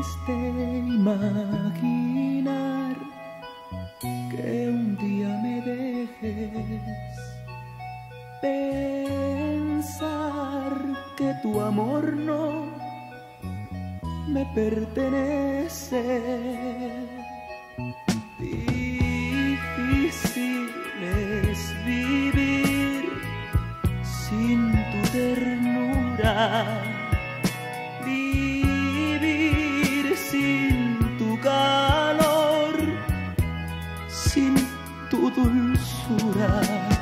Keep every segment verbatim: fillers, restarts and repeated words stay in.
triste imaginar que un día me dejes, pensar que tu amor no me pertenece. Difícil es vivir sin tu ternura, vivir sin tu calor, sin tu dulzura.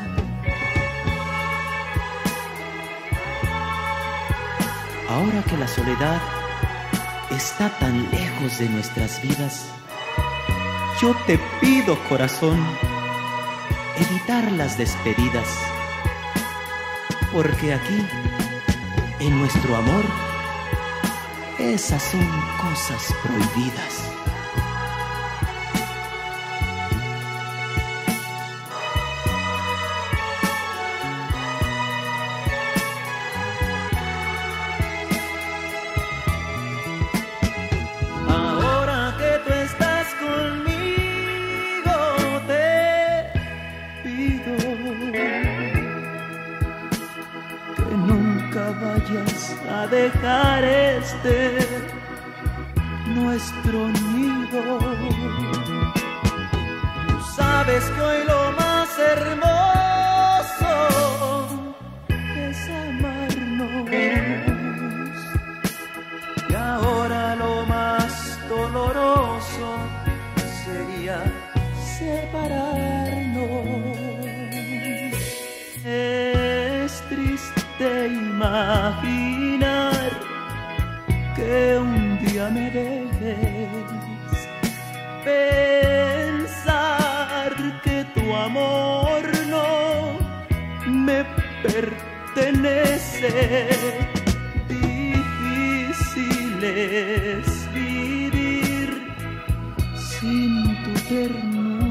Ahora que la soledad está tan lejos de nuestras vidas, yo te pido, corazón, evitar las despedidas, porque aquí, en nuestro amor, esas son cosas prohibidas. Ahora que tú estás conmigo, te pido que nunca vayas a dejar este nuestro nido. Tú sabes que hoy lo más hermoso es amarnos, y ahora lo más doloroso sería separarnos. Es triste imaginar que un día me dejes, pensar que tu amor no me pertenece. Difícil es vivir sin tu ternura.